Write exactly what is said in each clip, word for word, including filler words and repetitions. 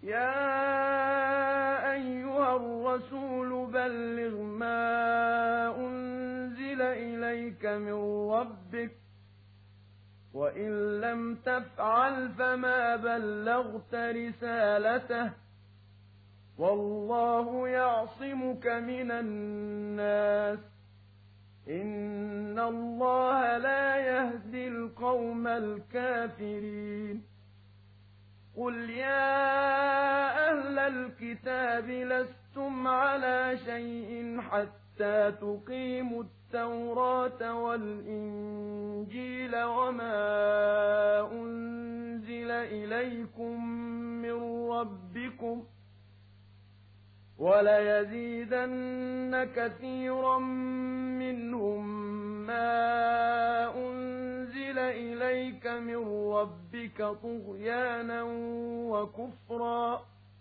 يا أيها الرسول بلغ ما أنزل إليك من ربك وإن لم تفعل فما بلغت رسالته والله يعصمك من الناس إن الله لا يهدي القوم الكافرين قل يا أهل الكتاب لستم على شيء حتى تقيموا التوراة والإنجيل وما أنزل إليكم من ربكم وليزيدن كثيرا منهم ما أنزل إليك من ربك طغيانا وكفرا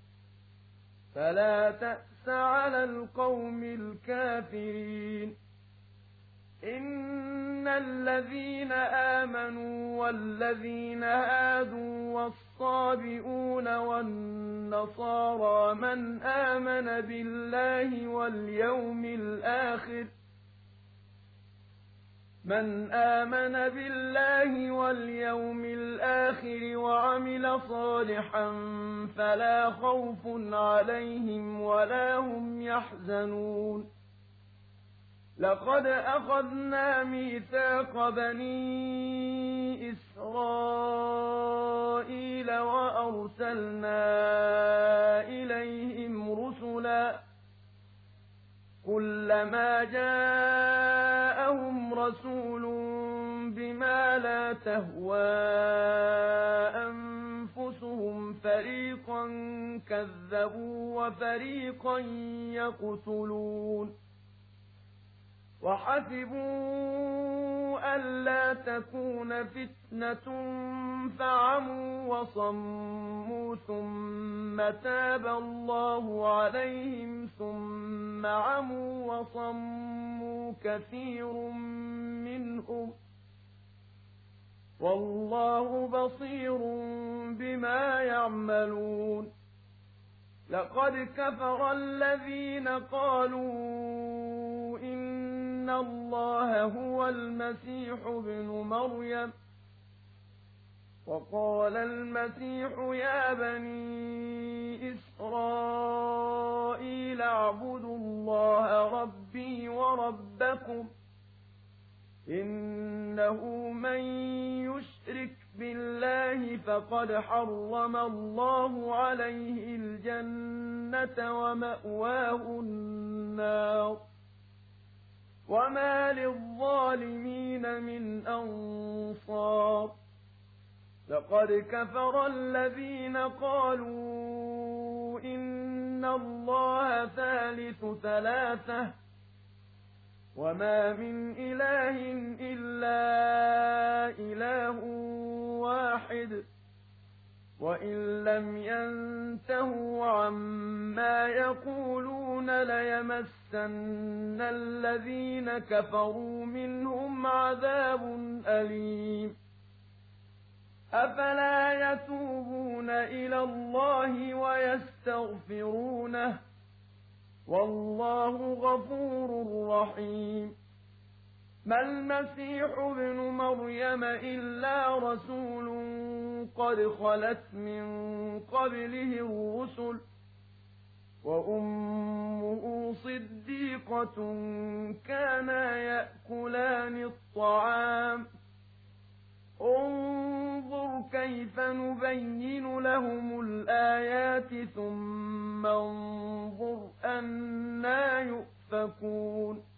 فلا تأس على القوم الكافرين إن الذين آمنوا والذين هادوا والصابئون والنصارى من آمن بالله واليوم الآخر من آمن بالله واليوم الآخر وعمل صالحا فلا خوف عليهم ولا هم يحزنون لقد أخذنا ميثاق بني إسرائيل وأرسلنا إليهم رسلا كلما جاءهم رسول بما لا تهوى أنفسهم فريقا كذبوا وفريقا يقتلون وحسبوا ألا تكون فتنة فعموا وصموا ثم تاب الله عليهم ثم عموا وصموا كثير منهم والله بصير بما يعملون لقد كفر الذين قالوا إن الله هو المسيح ابن مريم وقال المسيح يا بني إسرائيل اعبدوا الله ربي وربكم إنه من يشرك بالله فقد حرم الله عليه الجنة ومأواه النار وما للظالمين من أنصار لقد كفر الذين قالوا إن الله ثالث ثلاثة وما من إله إلا إله واحد وإن لم ينتهوا عما يقولون ليمسن الذين كفروا منهم عذاب أليم أفلا يتوبون إلى الله ويستغفرونه والله غفور رحيم ما المسيح ابن مريم إلا رسول قد خلت من قبله الرسل وأمه صديقة كانا يأكلان الطعام انظر كيف نبين لهم الآيات ثم انظر أنى يؤفكون